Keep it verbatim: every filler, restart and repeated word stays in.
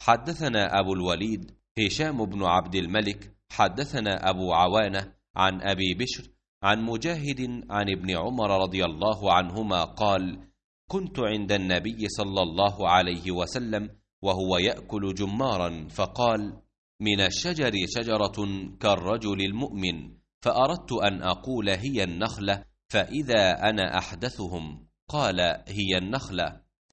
حدثنا أبو الوليد هشام بن عبد الملك حدثنا أبو عوانة عن أبي بشر عن مجاهد عن ابن عمر رضي الله عنهما قال: كنت عند النبي صلى الله عليه وسلم وهو يأكل جمارا، فقال: من الشجر شجرة كالرجل المؤمن، فأردت أن أقول هي النخلة، فإذا أنا أحدثهم. قال: هي النخلة.